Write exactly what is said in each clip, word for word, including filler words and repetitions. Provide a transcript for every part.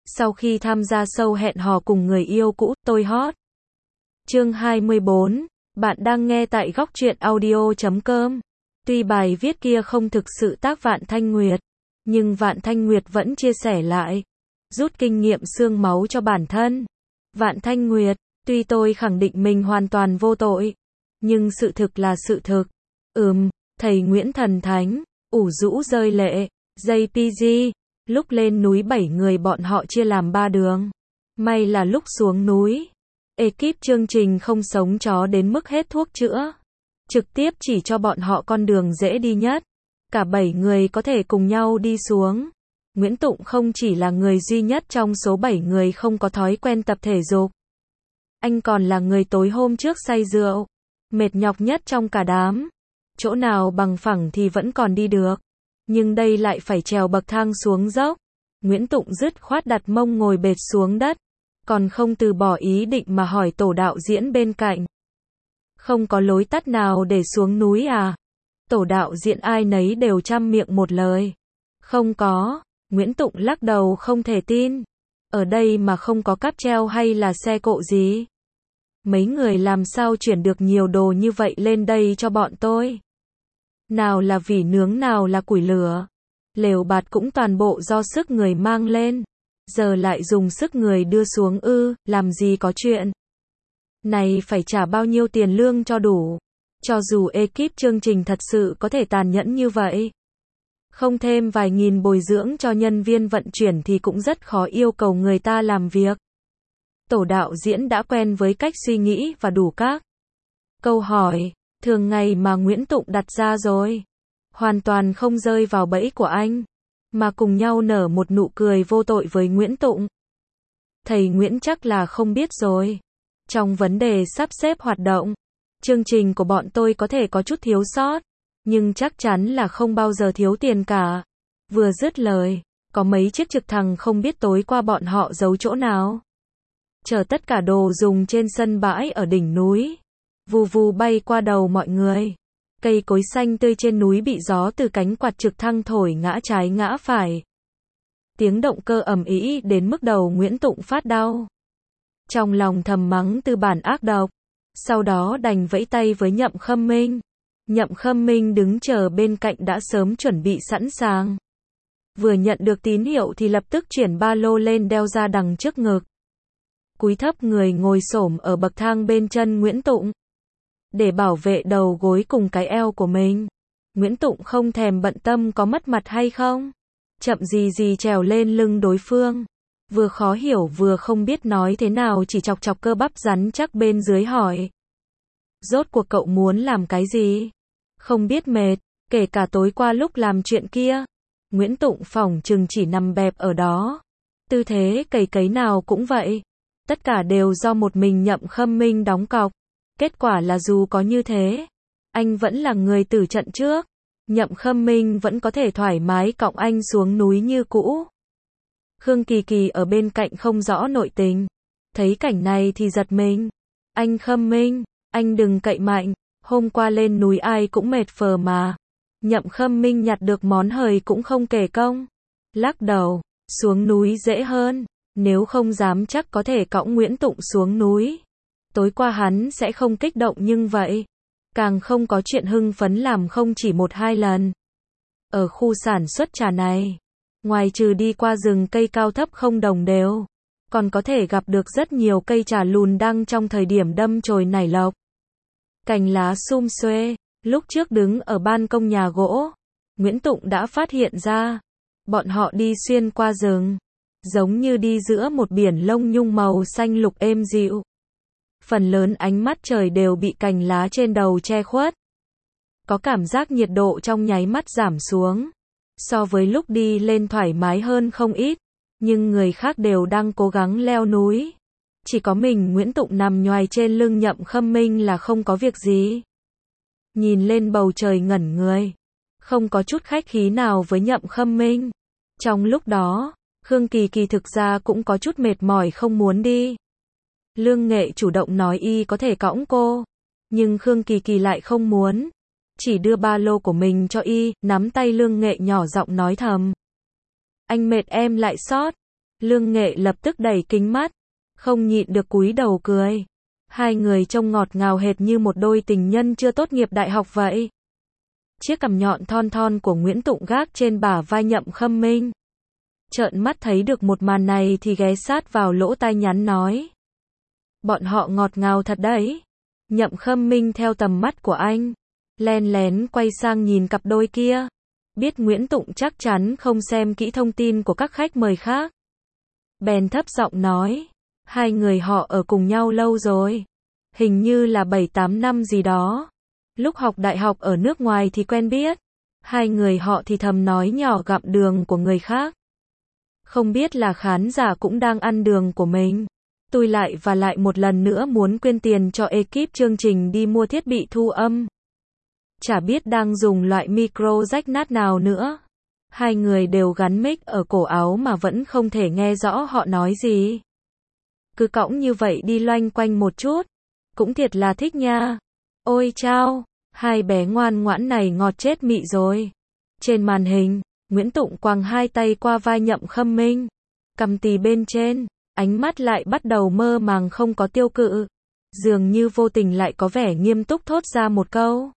Sau khi tham gia show hẹn hò cùng người yêu cũ, tôi hot. Chương hai mươi bốn, bạn đang nghe tại góc truyện audio chấm com. Tuy bài viết kia không thực sự tác Vạn Thanh Nguyệt, nhưng Vạn Thanh Nguyệt vẫn chia sẻ lại, rút kinh nghiệm xương máu cho bản thân. Vạn Thanh Nguyệt, tuy tôi khẳng định mình hoàn toàn vô tội, nhưng sự thực là sự thực. Ừm, thầy Nguyễn Thần Thánh, ủ rũ rơi lệ, gi pê giê, lúc lên núi bảy người bọn họ chia làm ba đường. May là lúc xuống núi, ekip chương trình không sống chó đến mức hết thuốc chữa. Trực tiếp chỉ cho bọn họ con đường dễ đi nhất. Cả bảy người có thể cùng nhau đi xuống. Nguyễn Tụng không chỉ là người duy nhất trong số bảy người không có thói quen tập thể dục. Anh còn là người tối hôm trước say rượu, mệt nhọc nhất trong cả đám. Chỗ nào bằng phẳng thì vẫn còn đi được, nhưng đây lại phải trèo bậc thang xuống dốc. Nguyễn Tụng dứt khoát đặt mông ngồi bệt xuống đất, còn không từ bỏ ý định mà hỏi tổ đạo diễn bên cạnh. Không có lối tắt nào để xuống núi à? Tổ đạo diễn ai nấy đều trăm miệng một lời. Không có. Nguyễn Tụng lắc đầu không thể tin. Ở đây mà không có cáp treo hay là xe cộ gì? Mấy người làm sao chuyển được nhiều đồ như vậy lên đây cho bọn tôi? Nào là vỉ nướng nào là củi lửa. Lều bạt cũng toàn bộ do sức người mang lên. Giờ lại dùng sức người đưa xuống ư, làm gì có chuyện. Này phải trả bao nhiêu tiền lương cho đủ. Cho dù ekip chương trình thật sự có thể tàn nhẫn như vậy, không thêm vài nghìn bồi dưỡng cho nhân viên vận chuyển thì cũng rất khó yêu cầu người ta làm việc. Tổ đạo diễn đã quen với cách suy nghĩ và đủ các câu hỏi thường ngày mà Nguyễn Tụng đặt ra rồi. Hoàn toàn không rơi vào bẫy của anh, mà cùng nhau nở một nụ cười vô tội với Nguyễn Tụng. Thầy Nguyễn chắc là không biết rồi. Trong vấn đề sắp xếp hoạt động, chương trình của bọn tôi có thể có chút thiếu sót, nhưng chắc chắn là không bao giờ thiếu tiền cả. Vừa dứt lời, có mấy chiếc trực thăng không biết tối qua bọn họ giấu chỗ nào, chở tất cả đồ dùng trên sân bãi ở đỉnh núi, vù vù bay qua đầu mọi người. Cây cối xanh tươi trên núi bị gió từ cánh quạt trực thăng thổi ngã trái ngã phải. Tiếng động cơ ầm ĩ đến mức đầu Nguyễn Tụng phát đau. Trong lòng thầm mắng tư bản ác độc, sau đó đành vẫy tay với Nhậm Khâm Minh. Nhậm Khâm Minh đứng chờ bên cạnh đã sớm chuẩn bị sẵn sàng. Vừa nhận được tín hiệu thì lập tức chuyển ba lô lên đeo ra đằng trước ngực. Cúi thấp người ngồi xổm ở bậc thang bên chân Nguyễn Tụng, để bảo vệ đầu gối cùng cái eo của mình. Nguyễn Tụng không thèm bận tâm có mất mặt hay không. Chậm gì gì trèo lên lưng đối phương. Vừa khó hiểu vừa không biết nói thế nào chỉ chọc chọc cơ bắp rắn chắc bên dưới hỏi. Rốt cuộc cậu muốn làm cái gì? Không biết mệt, kể cả tối qua lúc làm chuyện kia. Nguyễn Tụng phỏng chừng chỉ nằm bẹp ở đó. Tư thế cầy cấy nào cũng vậy. Tất cả đều do một mình Nhậm Khâm Minh đóng cọc. Kết quả là dù có như thế, anh vẫn là người tử trận trước. Nhậm Khâm Minh vẫn có thể thoải mái cõng anh xuống núi như cũ. Khương Kỳ Kỳ ở bên cạnh không rõ nội tình, thấy cảnh này thì giật mình. Anh Khâm Minh, anh đừng cậy mạnh, hôm qua lên núi ai cũng mệt phờ mà. Nhậm Khâm Minh nhặt được món hời cũng không kể công. Lắc đầu, xuống núi dễ hơn, nếu không dám chắc có thể cõng Nguyễn Tụng xuống núi. Tối qua hắn sẽ không kích động nhưng vậy, càng không có chuyện hưng phấn làm không chỉ một hai lần. Ở khu sản xuất trà này, ngoài trừ đi qua rừng cây cao thấp không đồng đều, còn có thể gặp được rất nhiều cây trà lùn đang trong thời điểm đâm chồi nảy lộc. Cành lá sum xuê, lúc trước đứng ở ban công nhà gỗ, Nguyễn Tụng đã phát hiện ra. Bọn họ đi xuyên qua rừng, giống như đi giữa một biển lông nhung màu xanh lục êm dịu. Phần lớn ánh mắt trời đều bị cành lá trên đầu che khuất. Có cảm giác nhiệt độ trong nháy mắt giảm xuống. So với lúc đi lên thoải mái hơn không ít, nhưng người khác đều đang cố gắng leo núi. Chỉ có mình Nguyễn Tụng nằm nhoài trên lưng Nhậm Khâm Minh là không có việc gì. Nhìn lên bầu trời ngẩn người, không có chút khách khí nào với Nhậm Khâm Minh. Trong lúc đó, Khương Kỳ Kỳ thực ra cũng có chút mệt mỏi không muốn đi. Lương Nghệ chủ động nói y có thể cõng cô, nhưng Khương Kỳ Kỳ lại không muốn. Chỉ đưa ba lô của mình cho y, nắm tay Lương Nghệ nhỏ giọng nói thầm. Anh mệt em lại sót. Lương Nghệ lập tức đẩy kính mắt, không nhịn được cúi đầu cười. Hai người trông ngọt ngào hệt như một đôi tình nhân chưa tốt nghiệp đại học vậy. Chiếc cằm nhọn thon thon của Nguyễn Tụng gác trên bả vai Nhậm Khâm Minh. Trợn mắt thấy được một màn này thì ghé sát vào lỗ tai nhắn nói. Bọn họ ngọt ngào thật đấy. Nhậm Khâm Minh theo tầm mắt của anh, len lén quay sang nhìn cặp đôi kia. Biết Nguyễn Tụng chắc chắn không xem kỹ thông tin của các khách mời khác. Bèn thấp giọng nói. Hai người họ ở cùng nhau lâu rồi. Hình như là bảy tám năm gì đó. Lúc học đại học ở nước ngoài thì quen biết. Hai người họ thì thầm nói nhỏ gặm đường của người khác. Không biết là khán giả cũng đang ăn đường của mình. Tôi lại và lại một lần nữa muốn quyên tiền cho ekip chương trình đi mua thiết bị thu âm. Chả biết đang dùng loại micro rách nát nào nữa. Hai người đều gắn mic ở cổ áo mà vẫn không thể nghe rõ họ nói gì. Cứ cõng như vậy đi loanh quanh một chút. Cũng thiệt là thích nha. Ôi chao, hai bé ngoan ngoãn này ngọt chết mị rồi. Trên màn hình, Nguyễn Tụng quàng hai tay qua vai Nhậm Khâm Minh. Cầm tì bên trên, ánh mắt lại bắt đầu mơ màng không có tiêu cự. Dường như vô tình lại có vẻ nghiêm túc thốt ra một câu.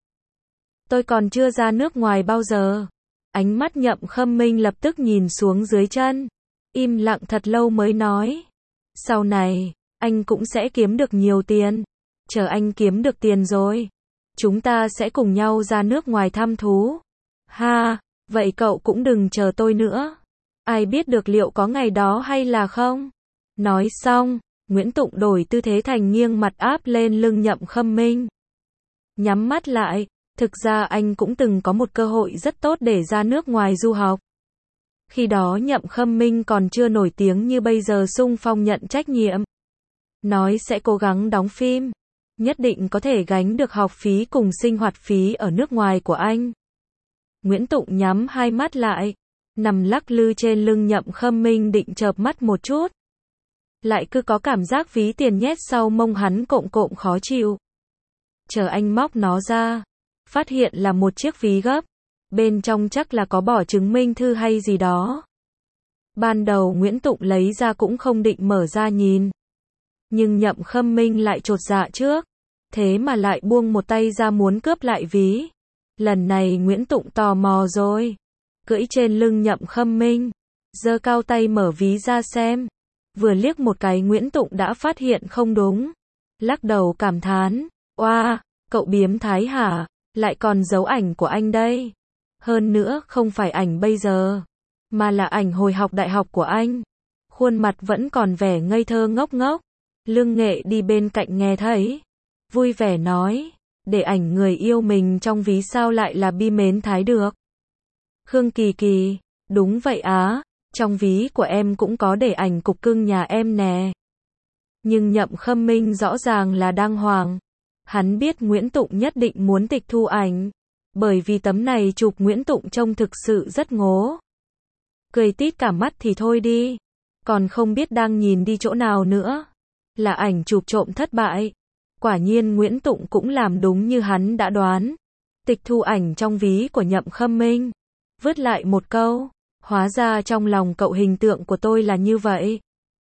Tôi còn chưa ra nước ngoài bao giờ. Ánh mắt Nhậm Khâm Minh lập tức nhìn xuống dưới chân. Im lặng thật lâu mới nói. Sau này, anh cũng sẽ kiếm được nhiều tiền. Chờ anh kiếm được tiền rồi, chúng ta sẽ cùng nhau ra nước ngoài thăm thú. Ha, vậy cậu cũng đừng chờ tôi nữa. Ai biết được liệu có ngày đó hay là không? Nói xong, Nguyễn Tụng đổi tư thế thành nghiêng mặt áp lên lưng Nhậm Khâm Minh. Nhắm mắt lại, thực ra anh cũng từng có một cơ hội rất tốt để ra nước ngoài du học. Khi đó Nhậm Khâm Minh còn chưa nổi tiếng như bây giờ xung phong nhận trách nhiệm. Nói sẽ cố gắng đóng phim. Nhất định có thể gánh được học phí cùng sinh hoạt phí ở nước ngoài của anh. Nguyễn Tụng nhắm hai mắt lại, nằm lắc lư trên lưng Nhậm Khâm Minh định chợp mắt một chút. Lại cứ có cảm giác ví tiền nhét sau mông hắn cộm cộm khó chịu. Chờ anh móc nó ra, phát hiện là một chiếc ví gấp. Bên trong chắc là có bỏ chứng minh thư hay gì đó. Ban đầu Nguyễn Tụng lấy ra cũng không định mở ra nhìn. Nhưng Nhậm Khâm Minh lại chột dạ trước. Thế mà lại buông một tay ra muốn cướp lại ví. Lần này Nguyễn Tụng tò mò rồi. Cưỡi trên lưng Nhậm Khâm Minh. Giơ cao tay mở ví ra xem. Vừa liếc một cái Nguyễn Tụng đã phát hiện không đúng. Lắc đầu cảm thán. Oa, cậu biếm thái hả? Lại còn giấu ảnh của anh đây. Hơn nữa không phải ảnh bây giờ. Mà là ảnh hồi học đại học của anh. Khuôn mặt vẫn còn vẻ ngây thơ ngốc ngốc. Lương Nghệ đi bên cạnh nghe thấy. Vui vẻ nói. Để ảnh người yêu mình trong ví sao lại là bi mến thái được. Khương Kỳ Kỳ. Đúng vậy á. Trong ví của em cũng có để ảnh cục cưng nhà em nè. Nhưng Nhậm Khâm Minh rõ ràng là đang hoảng. Hắn biết Nguyễn Tụng nhất định muốn tịch thu ảnh. Bởi vì tấm này chụp Nguyễn Tụng trông thực sự rất ngố. Cười tít cả mắt thì thôi đi. Còn không biết đang nhìn đi chỗ nào nữa. Là ảnh chụp trộm thất bại. Quả nhiên Nguyễn Tụng cũng làm đúng như hắn đã đoán. Tịch thu ảnh trong ví của Nhậm Khâm Minh. Vứt lại một câu. Hóa ra trong lòng cậu hình tượng của tôi là như vậy.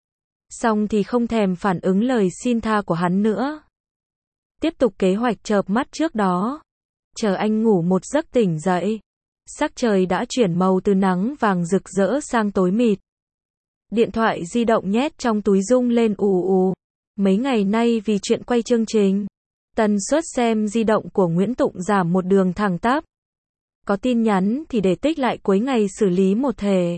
Xong thì không thèm phản ứng lời xin tha của hắn nữa. Tiếp tục kế hoạch chợp mắt trước đó. Chờ anh ngủ một giấc tỉnh dậy. Sắc trời đã chuyển màu từ nắng vàng rực rỡ sang tối mịt. Điện thoại di động nhét trong túi rung lên ù ù. Mấy ngày nay vì chuyện quay chương trình, tần suất xem di động của Nguyễn Tụng giảm một đường thẳng tắp. Có tin nhắn thì để tích lại cuối ngày xử lý một thể.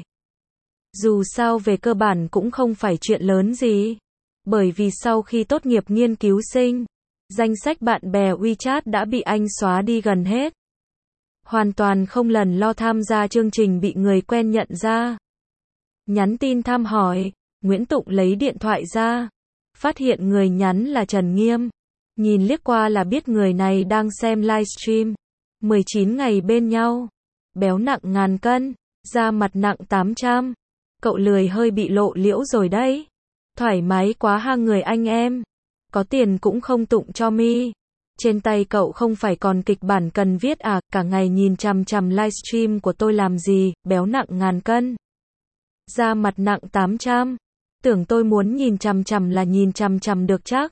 Dù sao về cơ bản cũng không phải chuyện lớn gì. Bởi vì sau khi tốt nghiệp nghiên cứu sinh, danh sách bạn bè WeChat đã bị anh xóa đi gần hết. Hoàn toàn không lần lo tham gia chương trình bị người quen nhận ra. Nhắn tin thăm hỏi, Nguyễn Tụng lấy điện thoại ra. Phát hiện người nhắn là Trần Nghiêm. Nhìn liếc qua là biết người này đang xem livestream. mười chín ngày bên nhau. Béo nặng ngàn cân, da mặt nặng tám trăm. Cậu lười hơi bị lộ liễu rồi đấy. Thoải mái quá ha người anh em. Có tiền cũng không tụng cho mi. Trên tay cậu không phải còn kịch bản cần viết à, cả ngày nhìn chằm chằm livestream của tôi làm gì, béo nặng ngàn cân. Da mặt nặng tám trăm. Tưởng tôi muốn nhìn chằm chằm là nhìn chằm chằm được chắc.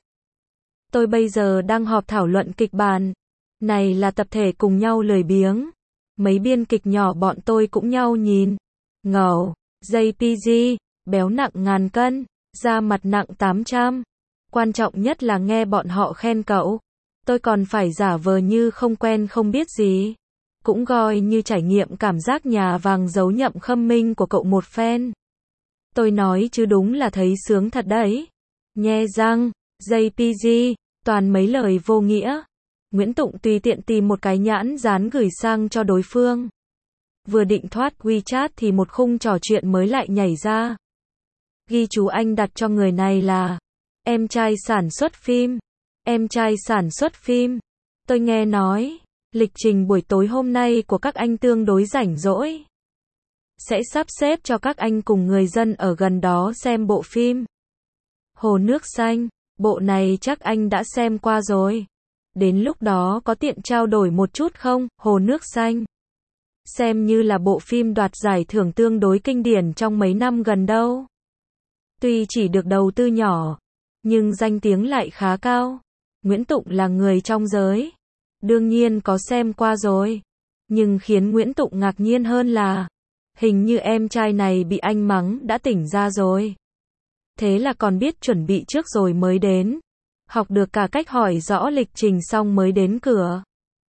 Tôi bây giờ đang họp thảo luận kịch bản. Này là tập thể cùng nhau lười biếng. Mấy biên kịch nhỏ bọn tôi cũng nhau nhìn. Ngầu, gi pê giê, béo nặng ngàn cân, da mặt nặng tám trăm. Quan trọng nhất là nghe bọn họ khen cậu. Tôi còn phải giả vờ như không quen không biết gì. Cũng coi như trải nghiệm cảm giác nhà vàng giấu nhậm khâm minh của cậu một phen. Tôi nói chứ đúng là thấy sướng thật đấy. Nhe răng, gi pê giê, toàn mấy lời vô nghĩa. Nguyễn Tụng tùy tiện tìm một cái nhãn dán gửi sang cho đối phương. Vừa định thoát WeChat thì một khung trò chuyện mới lại nhảy ra. Ghi chú anh đặt cho người này là em trai sản xuất phim. Em trai sản xuất phim. Tôi nghe nói, lịch trình buổi tối hôm nay của các anh tương đối rảnh rỗi. Sẽ sắp xếp cho các anh cùng người dân ở gần đó xem bộ phim Hồ Nước Xanh. Bộ này chắc anh đã xem qua rồi. Đến lúc đó có tiện trao đổi một chút không? Hồ Nước Xanh xem như là bộ phim đoạt giải thưởng tương đối kinh điển trong mấy năm gần đâu. Tuy chỉ được đầu tư nhỏ, nhưng danh tiếng lại khá cao. Nguyễn Tụng là người trong giới, đương nhiên có xem qua rồi. Nhưng khiến Nguyễn Tụng ngạc nhiên hơn là, hình như em trai này bị anh mắng đã tỉnh ra rồi. Thế là còn biết chuẩn bị trước rồi mới đến. Học được cả cách hỏi rõ lịch trình xong mới đến cửa.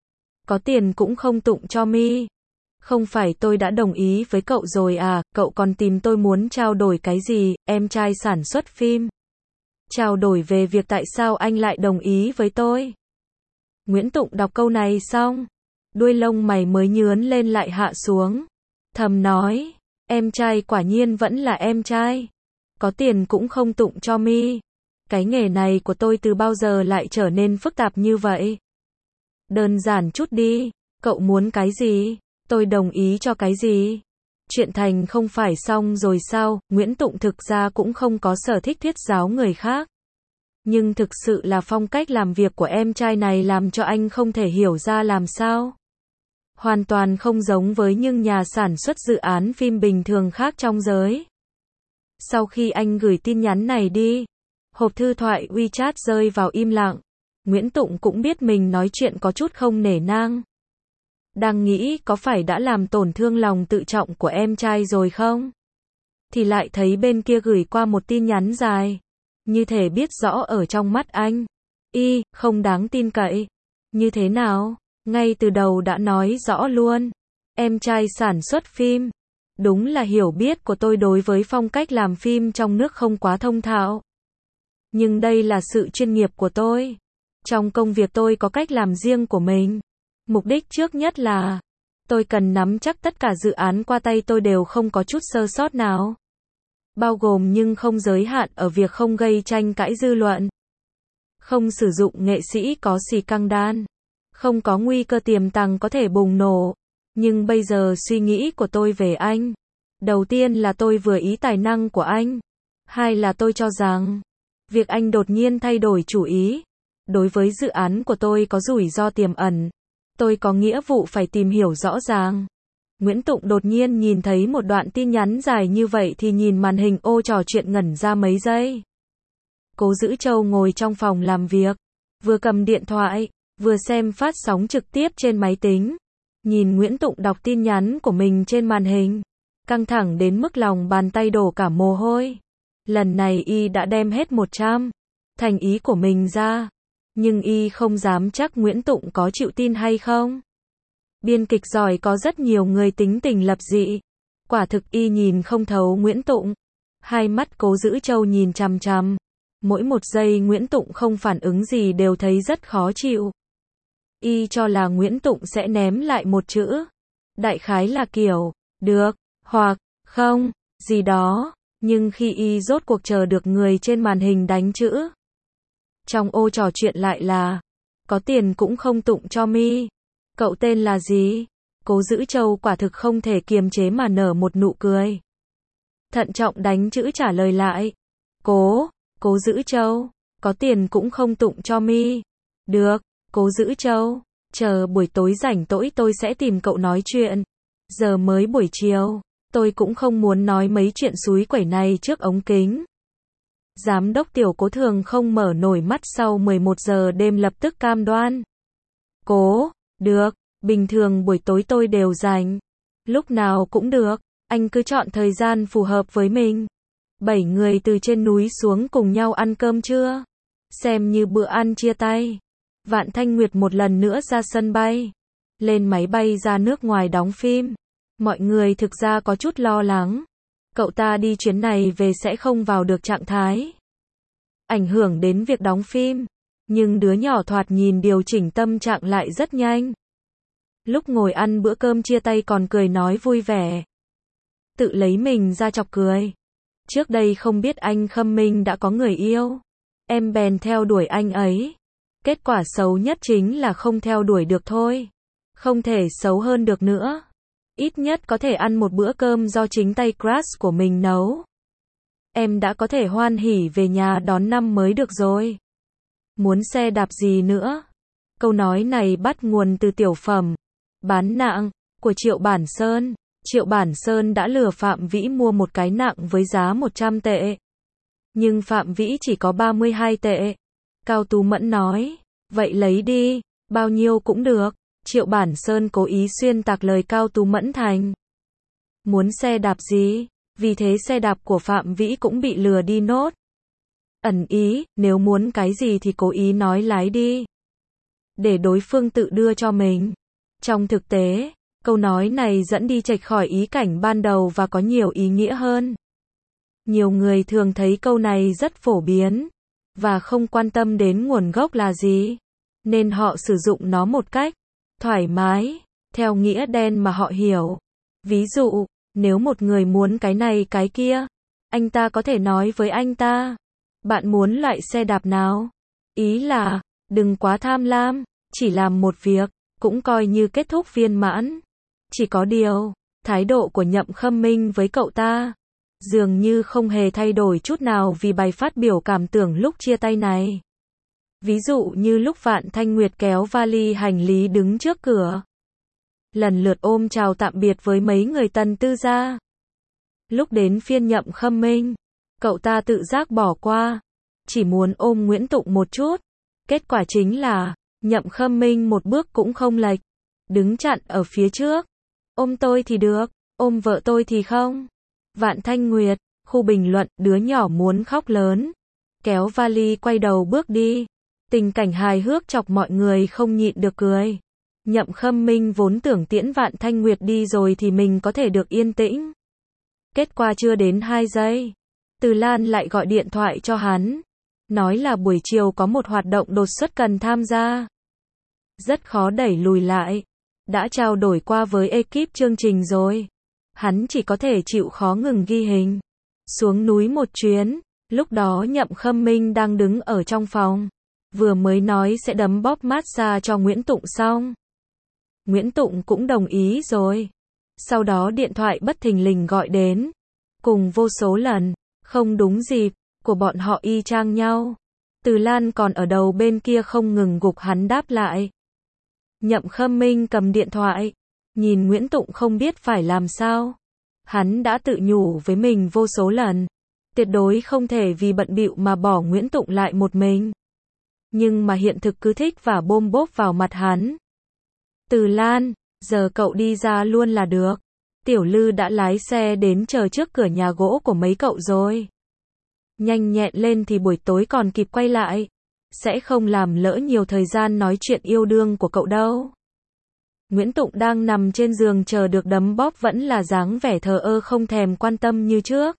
Có tiền cũng không Tụng cho mi. Không phải tôi đã đồng ý với cậu rồi à, cậu còn tìm tôi muốn trao đổi cái gì, em trai sản xuất phim. Trao đổi về việc tại sao anh lại đồng ý với tôi. Nguyễn Tụng đọc câu này xong, đuôi lông mày mới nhướn lên lại hạ xuống. Thầm nói, em trai quả nhiên vẫn là em trai. Có tiền cũng không Tụng cho mi. Cái nghề này của tôi từ bao giờ lại trở nên phức tạp như vậy? Đơn giản chút đi, cậu muốn cái gì? Tôi đồng ý cho cái gì? Chuyện thành không phải xong rồi sao? Nguyễn Tụng thực ra cũng không có sở thích thuyết giáo người khác. Nhưng thực sự là phong cách làm việc của em trai này làm cho anh không thể hiểu ra làm sao. Hoàn toàn không giống với những nhà sản xuất dự án phim bình thường khác trong giới. Sau khi anh gửi tin nhắn này đi, hộp thư thoại WeChat rơi vào im lặng. Nguyễn Tụng cũng biết mình nói chuyện có chút không nể nang. Đang nghĩ có phải đã làm tổn thương lòng tự trọng của em trai rồi không? Thì lại thấy bên kia gửi qua một tin nhắn dài. Như thể biết rõ ở trong mắt anh. Y, không đáng tin cậy. Như thế nào? Ngay từ đầu đã nói rõ luôn. Em trai sản xuất phim. Đúng là hiểu biết của tôi đối với phong cách làm phim trong nước không quá thông thạo. Nhưng đây là sự chuyên nghiệp của tôi. Trong công việc tôi có cách làm riêng của mình. Mục đích trước nhất là tôi cần nắm chắc tất cả dự án qua tay tôi đều không có chút sơ sót nào. Bao gồm nhưng không giới hạn ở việc không gây tranh cãi dư luận. Không sử dụng nghệ sĩ có xì căng đan. Không có nguy cơ tiềm tàng có thể bùng nổ. Nhưng bây giờ suy nghĩ của tôi về anh. Đầu tiên là tôi vừa ý tài năng của anh. Hai là tôi cho rằng, việc anh đột nhiên thay đổi chủ ý. Đối với dự án của tôi có rủi ro tiềm ẩn. Tôi có nghĩa vụ phải tìm hiểu rõ ràng. Nguyễn Tụng đột nhiên nhìn thấy một đoạn tin nhắn dài như vậy thì nhìn màn hình ô trò chuyện ngẩn ra mấy giây. Cố Dữ Châu ngồi trong phòng làm việc, vừa cầm điện thoại, vừa xem phát sóng trực tiếp trên máy tính. Nhìn Nguyễn Tụng đọc tin nhắn của mình trên màn hình, căng thẳng đến mức lòng bàn tay đổ cả mồ hôi. Lần này y đã đem hết một trăm thành ý của mình ra. Nhưng y không dám chắc Nguyễn Tụng có chịu tin hay không. Biên kịch giỏi có rất nhiều người tính tình lập dị. Quả thực y nhìn không thấu Nguyễn Tụng. Hai mắt Cố Dữ Châu nhìn chằm chằm. Mỗi một giây Nguyễn Tụng không phản ứng gì đều thấy rất khó chịu. Y cho là Nguyễn Tụng sẽ ném lại một chữ. Đại khái là kiểu, được, hoặc, không, gì đó. Nhưng khi y rốt cuộc chờ được người trên màn hình đánh chữ. Trong ô trò chuyện lại là, có tiền cũng không Tụng cho mi. Cậu tên là gì? Cố Dữ Châu quả thực không thể kiềm chế mà nở một nụ cười. Thận trọng đánh chữ trả lời lại. Cố, Cố Dữ Châu, có tiền cũng không Tụng cho mi. Được, Cố Dữ Châu, chờ buổi tối rảnh rỗi tôi sẽ tìm cậu nói chuyện. Giờ mới buổi chiều, tôi cũng không muốn nói mấy chuyện xúi quẩy này trước ống kính. Giám đốc Tiểu Cố thường không mở nổi mắt sau mười một giờ đêm lập tức cam đoan. Cố, được, bình thường buổi tối tôi đều rảnh. Lúc nào cũng được, anh cứ chọn thời gian phù hợp với mình. Bảy người từ trên núi xuống cùng nhau ăn cơm trưa. Xem như bữa ăn chia tay. Vạn Thanh Nguyệt một lần nữa ra sân bay. Lên máy bay ra nước ngoài đóng phim. Mọi người thực ra có chút lo lắng. Cậu ta đi chuyến này về sẽ không vào được trạng thái. Ảnh hưởng đến việc đóng phim. Nhưng đứa nhỏ thoạt nhìn điều chỉnh tâm trạng lại rất nhanh. Lúc ngồi ăn bữa cơm chia tay còn cười nói vui vẻ. Tự lấy mình ra chọc cười. Trước đây không biết anh Khâm Minh đã có người yêu. Em bèn theo đuổi anh ấy. Kết quả xấu nhất chính là không theo đuổi được thôi. Không thể xấu hơn được nữa. Ít nhất có thể ăn một bữa cơm do chính tay crush của mình nấu. Em đã có thể hoan hỉ về nhà đón năm mới được rồi. Muốn xe đạp gì nữa? Câu nói này bắt nguồn từ tiểu phẩm Bán nạng của Triệu Bản Sơn. Triệu Bản Sơn đã lừa Phạm Vĩ mua một cái nạng với giá một trăm tệ. Nhưng Phạm Vĩ chỉ có ba mươi hai tệ. Cao Tú Mẫn nói, vậy lấy đi, bao nhiêu cũng được. Triệu Bản Sơn cố ý xuyên tạc lời Cao Tú Mẫn thành. Muốn xe đạp gì? Vì thế xe đạp của Phạm Vĩ cũng bị lừa đi nốt. Ẩn ý, nếu muốn cái gì thì cố ý nói lái đi. Để đối phương tự đưa cho mình. Trong thực tế, câu nói này dẫn đi chệch khỏi ý cảnh ban đầu và có nhiều ý nghĩa hơn. Nhiều người thường thấy câu này rất phổ biến, và không quan tâm đến nguồn gốc là gì, nên họ sử dụng nó một cách thoải mái, theo nghĩa đen mà họ hiểu. Ví dụ, nếu một người muốn cái này cái kia, anh ta có thể nói với anh ta, bạn muốn loại xe đạp nào? Ý là, đừng quá tham lam, chỉ làm một việc, cũng coi như kết thúc viên mãn. Chỉ có điều, thái độ của Nhậm Khâm Minh với cậu ta dường như không hề thay đổi chút nào vì bài phát biểu cảm tưởng lúc chia tay này. Ví dụ như lúc Vạn Thanh Nguyệt kéo vali hành lý đứng trước cửa, lần lượt ôm chào tạm biệt với mấy người Tần Tư gia. Lúc đến phiên Nhậm Khâm Minh, cậu ta tự giác bỏ qua, chỉ muốn ôm Nguyễn Tụng một chút. Kết quả chính là, Nhậm Khâm Minh một bước cũng không lệch, đứng chặn ở phía trước. Ôm tôi thì được, ôm vợ tôi thì không. Vạn Thanh Nguyệt, khu bình luận, đứa nhỏ muốn khóc lớn. Kéo vali quay đầu bước đi. Tình cảnh hài hước chọc mọi người không nhịn được cười. Nhậm Khâm Minh vốn tưởng tiễn Vạn Thanh Nguyệt đi rồi thì mình có thể được yên tĩnh. Kết quả chưa đến hai giây, Từ Lan lại gọi điện thoại cho hắn. Nói là buổi chiều có một hoạt động đột xuất cần tham gia. Rất khó đẩy lùi lại. Đã trao đổi qua với ekip chương trình rồi. Hắn chỉ có thể chịu khó ngừng ghi hình. Xuống núi một chuyến. Lúc đó Nhậm Khâm Minh đang đứng ở trong phòng. Vừa mới nói sẽ đấm bóp massage cho Nguyễn Tụng xong. Nguyễn Tụng cũng đồng ý rồi. Sau đó điện thoại bất thình lình gọi đến. Cùng vô số lần, không đúng dịp, của bọn họ y chang nhau. Từ Lan còn ở đầu bên kia không ngừng gục hắn đáp lại. Nhậm Khâm Minh cầm điện thoại, nhìn Nguyễn Tụng không biết phải làm sao. Hắn đã tự nhủ với mình vô số lần, tuyệt đối không thể vì bận bịu mà bỏ Nguyễn Tụng lại một mình. Nhưng mà hiện thực cứ thích và bôm bốp vào mặt hắn. Từ Lan, giờ cậu đi ra luôn là được. Tiểu Lư đã lái xe đến chờ trước cửa nhà gỗ của mấy cậu rồi. Nhanh nhẹn lên thì buổi tối còn kịp quay lại. Sẽ không làm lỡ nhiều thời gian nói chuyện yêu đương của cậu đâu. Nguyễn Tụng đang nằm trên giường chờ được đấm bóp vẫn là dáng vẻ thờ ơ không thèm quan tâm như trước.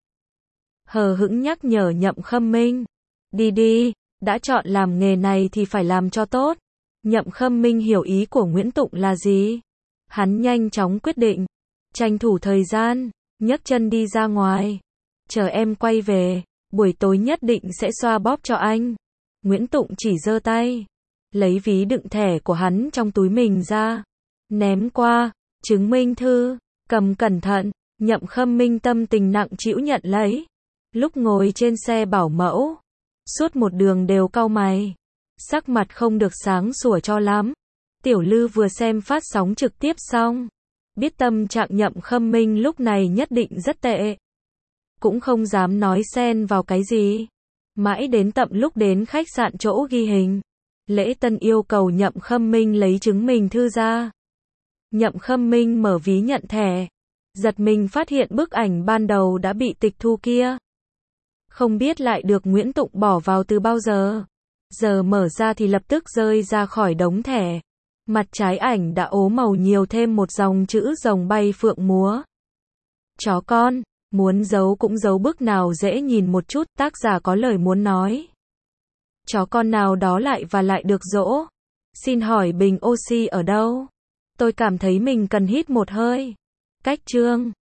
Hờ hững nhắc nhở Nhậm Khâm Minh. Đi đi, đã chọn làm nghề này thì phải làm cho tốt. Nhậm Khâm Minh hiểu ý của Nguyễn Tụng là gì. Hắn nhanh chóng quyết định. Tranh thủ thời gian, nhấc chân đi ra ngoài. Chờ em quay về, buổi tối nhất định sẽ xoa bóp cho anh. Nguyễn Tụng chỉ giơ tay, lấy ví đựng thẻ của hắn trong túi mình ra, ném qua, chứng minh thư, cầm cẩn thận. Nhậm Khâm Minh tâm tình nặng trĩu nhận lấy. Lúc ngồi trên xe bảo mẫu, suốt một đường đều cau mày, sắc mặt không được sáng sủa cho lắm. Tiểu Lư vừa xem phát sóng trực tiếp xong, Biết tâm trạng Nhậm Khâm Minh lúc này nhất định rất tệ. Cũng không dám nói xen vào cái gì. Mãi đến tận lúc đến khách sạn chỗ ghi hình. Lễ tân yêu cầu Nhậm Khâm Minh lấy chứng minh thư ra. Nhậm Khâm Minh mở ví nhận thẻ. Giật mình phát hiện bức ảnh ban đầu đã bị tịch thu kia. Không biết lại được Nguyễn Tụng bỏ vào từ bao giờ. Giờ mở ra thì lập tức rơi ra khỏi đống thẻ. Mặt trái ảnh đã ố màu nhiều thêm một dòng chữ rồng bay phượng múa. Chó con, muốn giấu cũng giấu bức nào dễ nhìn một chút, tác giả có lời muốn nói. Chó con nào đó lại và lại được dỗ. Xin hỏi bình oxy ở đâu? Tôi cảm thấy mình cần hít một hơi. Cách chương